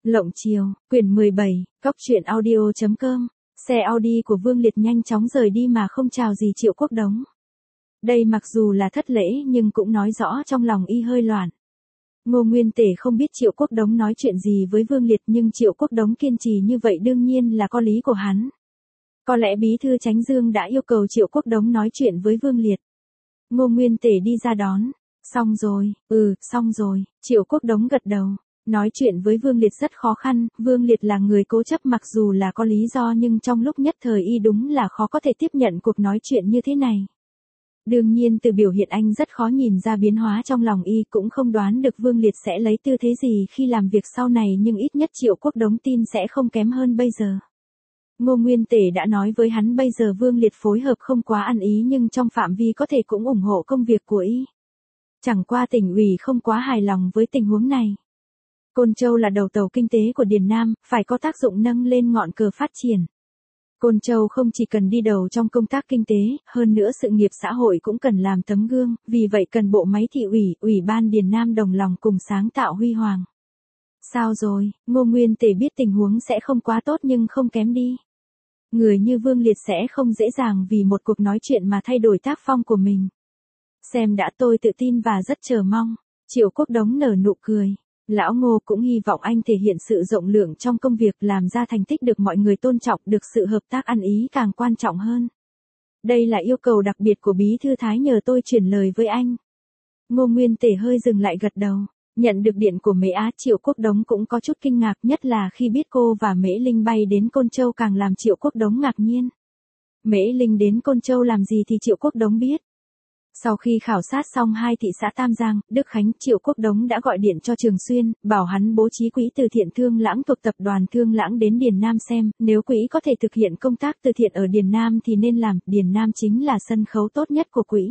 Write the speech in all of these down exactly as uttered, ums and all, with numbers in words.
Lộng Chiều, quyển mười bảy, cóc truyện audio chấm com. Xe Audi của Vương Liệt nhanh chóng rời đi mà không chào gì Triệu Quốc Đống. Đây mặc dù là thất lễ nhưng cũng nói rõ trong lòng y hơi loạn. Ngô Nguyên Tể không biết Triệu Quốc Đống nói chuyện gì với Vương Liệt, nhưng Triệu Quốc Đống kiên trì như vậy đương nhiên là có lý của hắn. Có lẽ bí thư Chánh Dương đã yêu cầu Triệu Quốc Đống nói chuyện với Vương Liệt. Ngô Nguyên Tể đi ra đón. Xong rồi, ừ, xong rồi, Triệu Quốc Đống gật đầu. Nói chuyện với Vương Liệt rất khó khăn, Vương Liệt là người cố chấp mặc dù là có lý do nhưng trong lúc nhất thời y đúng là khó có thể tiếp nhận cuộc nói chuyện như thế này. Đương nhiên từ biểu hiện anh rất khó nhìn ra biến hóa trong lòng y, cũng không đoán được Vương Liệt sẽ lấy tư thế gì khi làm việc sau này, nhưng ít nhất Triệu Quốc Đống tin sẽ không kém hơn bây giờ. Ngô Nguyên Tể đã nói với hắn bây giờ Vương Liệt phối hợp không quá ăn ý nhưng trong phạm vi có thể cũng ủng hộ công việc của y. Chẳng qua tỉnh ủy không quá hài lòng với tình huống này. Côn Châu là đầu tàu kinh tế của Điền Nam, phải có tác dụng nâng lên ngọn cờ phát triển. Côn Châu không chỉ cần đi đầu trong công tác kinh tế, hơn nữa sự nghiệp xã hội cũng cần làm tấm gương, vì vậy cần bộ máy thị ủy, ủy ban Điền Nam đồng lòng cùng sáng tạo huy hoàng. Sao rồi, Ngô Nguyên Tể biết tình huống sẽ không quá tốt nhưng không kém đi. Người như Vương Liệt sẽ không dễ dàng vì một cuộc nói chuyện mà thay đổi tác phong của mình. Xem đã, tôi tự tin và rất chờ mong. Triệu Quốc Đống nở nụ cười. Lão Ngô cũng hy vọng anh thể hiện sự rộng lượng trong công việc, làm ra thành tích được mọi người tôn trọng, được sự hợp tác ăn ý càng quan trọng hơn. Đây là yêu cầu đặc biệt của bí thư Thái nhờ tôi truyền lời với anh. Ngô Nguyên Tể hơi dừng lại gật đầu. Nhận được điện của Mễ Á, Triệu Quốc Đống cũng có chút kinh ngạc, nhất là khi biết cô và Mễ Linh bay đến Côn Châu càng làm Triệu Quốc Đống ngạc nhiên. Mễ Linh đến Côn Châu làm gì thì Triệu Quốc Đống biết. Sau khi khảo sát xong hai thị xã Tam Giang, Đức Khánh, Triệu Quốc Đống đã gọi điện cho Trường Xuyên, bảo hắn bố trí quỹ từ thiện Thương Lãng thuộc tập đoàn Thương Lãng đến Điền Nam xem, nếu quỹ có thể thực hiện công tác từ thiện ở Điền Nam thì nên làm, Điền Nam chính là sân khấu tốt nhất của quỹ.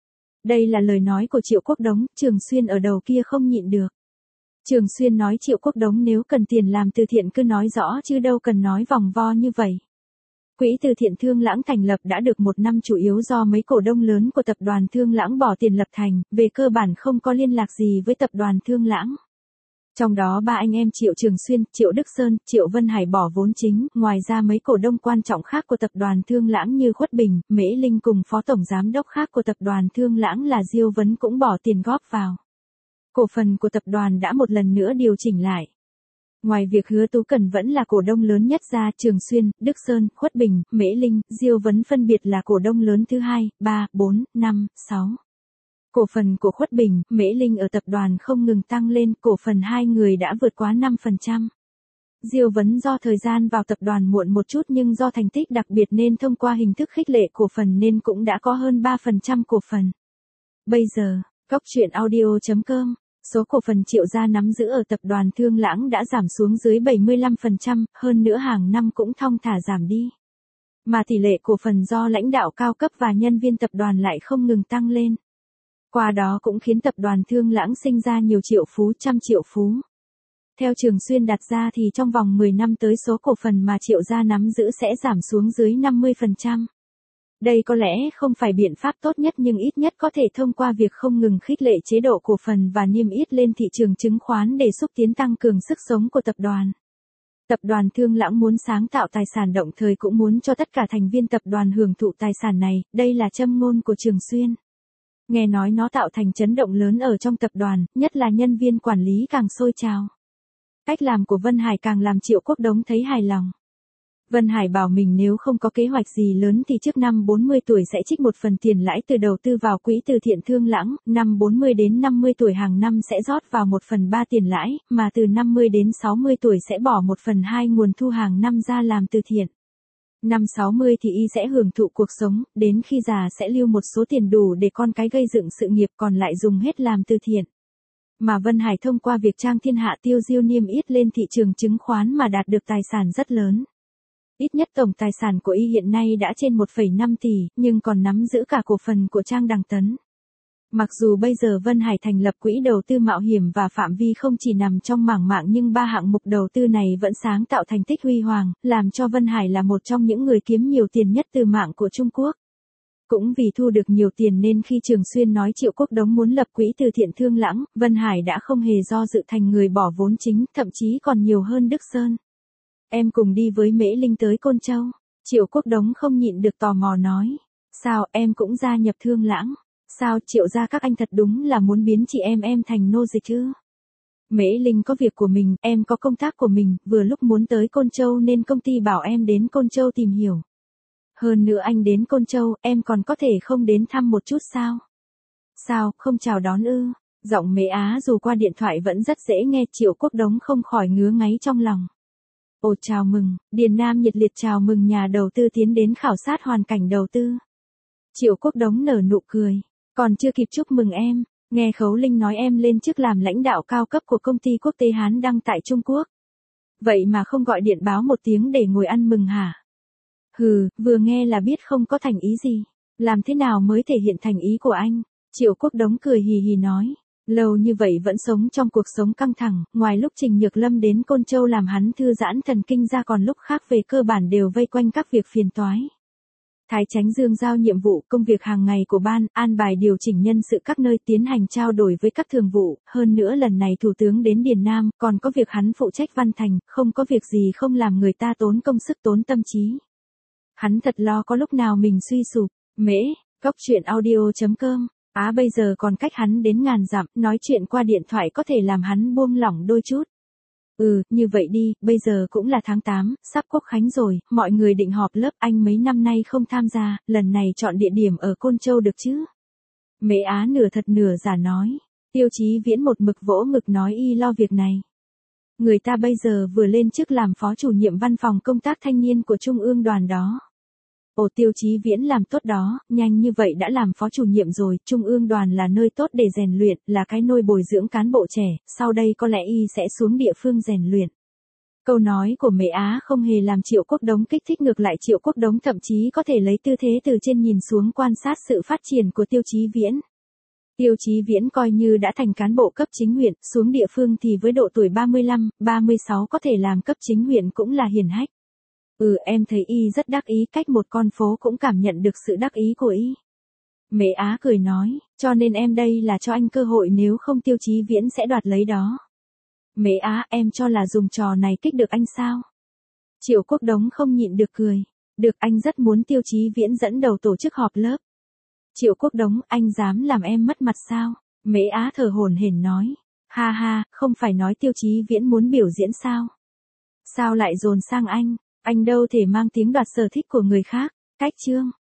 Đây là lời nói của Triệu Quốc Đống, Trường Xuyên ở đầu kia không nhịn được. Trường Xuyên nói Triệu Quốc Đống nếu cần tiền làm từ thiện cứ nói rõ chứ đâu cần nói vòng vo như vậy. Quỹ từ thiện Thương Lãng thành lập đã được một năm chủ yếu do mấy cổ đông lớn của tập đoàn Thương Lãng bỏ tiền lập thành, về cơ bản không có liên lạc gì với tập đoàn Thương Lãng. Trong đó ba anh em Triệu Trường Xuyên, Triệu Đức Sơn, Triệu Vân Hải bỏ vốn chính, ngoài ra mấy cổ đông quan trọng khác của tập đoàn Thương Lãng như Khuất Bình, Mễ Linh cùng phó tổng giám đốc khác của tập đoàn Thương Lãng là Diêu Vấn cũng bỏ tiền góp vào. Cổ phần của tập đoàn đã một lần nữa điều chỉnh lại. Ngoài việc Hứa Tú Cần vẫn là cổ đông lớn nhất ra, Trường Xuyên, Đức Sơn, Khuất Bình, Mễ Linh, Diêu Vấn phân biệt là cổ đông lớn thứ hai, ba, bốn, năm, sáu. Cổ phần của Khuất Bình, Mễ Linh ở tập đoàn không ngừng tăng lên, cổ phần hai người đã vượt quá năm phần trăm. Diêu Vấn do thời gian vào tập đoàn muộn một chút nhưng do thành tích đặc biệt nên thông qua hình thức khích lệ cổ phần nên cũng đã có hơn ba phần trăm cổ phần. Bây giờ, cóc truyện audio chấm com. Số cổ phần Triệu gia nắm giữ ở tập đoàn Thương Lãng đã giảm xuống dưới bảy mươi lăm phần trăm, hơn nữa hàng năm cũng thong thả giảm đi. Mà tỷ lệ cổ phần do lãnh đạo cao cấp và nhân viên tập đoàn lại không ngừng tăng lên. Qua đó cũng khiến tập đoàn Thương Lãng sinh ra nhiều triệu phú, trăm triệu phú. Theo Trường Xuyên đặt ra thì trong vòng mười năm tới số cổ phần mà Triệu gia nắm giữ sẽ giảm xuống dưới năm mươi phần trăm. Đây có lẽ không phải biện pháp tốt nhất nhưng ít nhất có thể thông qua việc không ngừng khích lệ chế độ cổ phần và niêm yết lên thị trường chứng khoán để xúc tiến tăng cường sức sống của tập đoàn. Tập đoàn Thương Lãng muốn sáng tạo tài sản đồng thời cũng muốn cho tất cả thành viên tập đoàn hưởng thụ tài sản này, đây là châm ngôn của Trường Xuyên. Nghe nói nó tạo thành chấn động lớn ở trong tập đoàn, nhất là nhân viên quản lý càng sôi trào. Cách làm của Vân Hải càng làm Triệu Quốc Đống thấy hài lòng. Vân Hải bảo mình nếu không có kế hoạch gì lớn thì trước năm bốn mươi tuổi sẽ trích một phần tiền lãi từ đầu tư vào quỹ từ thiện Thương Lãng, năm bốn mươi đến năm mươi tuổi hàng năm sẽ rót vào một phần ba tiền lãi, mà từ năm mươi đến sáu mươi tuổi sẽ bỏ một phần hai nguồn thu hàng năm ra làm từ thiện. Năm sáu mươi thì y sẽ hưởng thụ cuộc sống, đến khi già sẽ lưu một số tiền đủ để con cái gây dựng sự nghiệp còn lại dùng hết làm từ thiện. Mà Vân Hải thông qua việc trang thiên hạ tiêu diêu niêm yết lên thị trường chứng khoán mà đạt được tài sản rất lớn. Ít nhất tổng tài sản của y hiện nay đã trên một phẩy năm tỷ, nhưng còn nắm giữ cả cổ phần của Trang Đằng Tấn. Mặc dù bây giờ Vân Hải thành lập quỹ đầu tư mạo hiểm và phạm vi không chỉ nằm trong mảng mạng nhưng ba hạng mục đầu tư này vẫn sáng tạo thành tích huy hoàng, làm cho Vân Hải là một trong những người kiếm nhiều tiền nhất từ mạng của Trung Quốc. Cũng vì thu được nhiều tiền nên khi Trường Xuyên nói Triệu Quốc Đống muốn lập quỹ từ thiện Thương Lãng, Vân Hải đã không hề do dự thành người bỏ vốn chính, thậm chí còn nhiều hơn Đức Sơn. Em cùng đi với Mễ Linh tới Côn Châu. Triệu Quốc Đống không nhịn được tò mò nói. Sao, em cũng gia nhập Thương Lãng? Sao, Triệu gia các anh thật đúng là muốn biến chị em em thành nô dịch ư? Mễ Linh có việc của mình, em có công tác của mình, vừa lúc muốn tới Côn Châu nên công ty bảo em đến Côn Châu tìm hiểu. Hơn nữa anh đến Côn Châu, em còn có thể không đến thăm một chút sao? Sao, không chào đón ư? Giọng Mễ Á dù qua điện thoại vẫn rất dễ nghe, Triệu Quốc Đống không khỏi ngứa ngáy trong lòng. Ồ chào mừng, Điền Nam nhiệt liệt chào mừng nhà đầu tư tiến đến khảo sát hoàn cảnh đầu tư. Triệu Quốc Đống nở nụ cười, còn chưa kịp chúc mừng em, nghe Khấu Linh nói em lên chức làm lãnh đạo cao cấp của công ty quốc tế Hán Đăng tại Trung Quốc. Vậy mà không gọi điện báo một tiếng để ngồi ăn mừng hả? Hừ, vừa nghe là biết không có thành ý gì. Làm thế nào mới thể hiện thành ý của anh? Triệu Quốc Đống cười hì hì nói. Lâu như vậy vẫn sống trong cuộc sống căng thẳng, ngoài lúc Trình Nhược Lâm đến Côn Châu làm hắn thư giãn thần kinh ra còn lúc khác về cơ bản đều vây quanh các việc phiền toái. Thái Chánh Dương giao nhiệm vụ công việc hàng ngày của ban, an bài điều chỉnh nhân sự các nơi tiến hành trao đổi với các thường vụ, hơn nữa lần này Thủ tướng đến Điền Nam, còn có việc hắn phụ trách văn thành, không có việc gì không làm người ta tốn công sức tốn tâm trí. Hắn thật lo có lúc nào mình suy sụp. Mễ, Cóc Truyện Audio chấm com. Á bây giờ còn cách hắn đến ngàn dặm, nói chuyện qua điện thoại có thể làm hắn buông lỏng đôi chút. Ừ, như vậy đi, bây giờ cũng là tháng tám, sắp Quốc Khánh rồi, mọi người định họp lớp, anh mấy năm nay không tham gia, lần này chọn địa điểm ở Côn Châu được chứ? Mễ Á nửa thật nửa giả nói. Tiêu Chí Viễn một mực vỗ ngực nói y lo việc này. Người ta bây giờ vừa lên chức làm phó chủ nhiệm văn phòng công tác thanh niên của Trung ương đoàn đó. Ồ Tiêu Chí Viễn làm tốt đó, nhanh như vậy đã làm phó chủ nhiệm rồi, Trung ương đoàn là nơi tốt để rèn luyện, là cái nôi bồi dưỡng cán bộ trẻ, sau đây có lẽ y sẽ xuống địa phương rèn luyện. Câu nói của Mễ Á không hề làm Triệu Quốc Đống kích thích, ngược lại Triệu Quốc Đống thậm chí có thể lấy tư thế từ trên nhìn xuống quan sát sự phát triển của Tiêu Chí Viễn. Tiêu Chí Viễn coi như đã thành cán bộ cấp chính huyện, xuống địa phương thì với độ tuổi ba mươi lăm, ba mươi sáu có thể làm cấp chính huyện cũng là hiển hách. Ừ em thấy y rất đắc ý, cách một con phố cũng cảm nhận được sự đắc ý của y. Mễ Á cười nói, cho nên em đây là cho anh cơ hội, nếu không Tiêu Chí Viễn sẽ đoạt lấy đó. Mễ Á, em cho là dùng trò này kích được anh sao? Triệu Quốc Đống không nhịn được cười. Được, anh rất muốn Tiêu Chí Viễn dẫn đầu tổ chức họp lớp. Triệu Quốc Đống, anh dám làm em mất mặt sao? Mễ Á thở hổn hển nói. Ha ha, không phải nói Tiêu Chí Viễn muốn biểu diễn sao? Sao lại dồn sang anh? Anh đâu thể mang tiếng đoạt sở thích của người khác. Cách chương.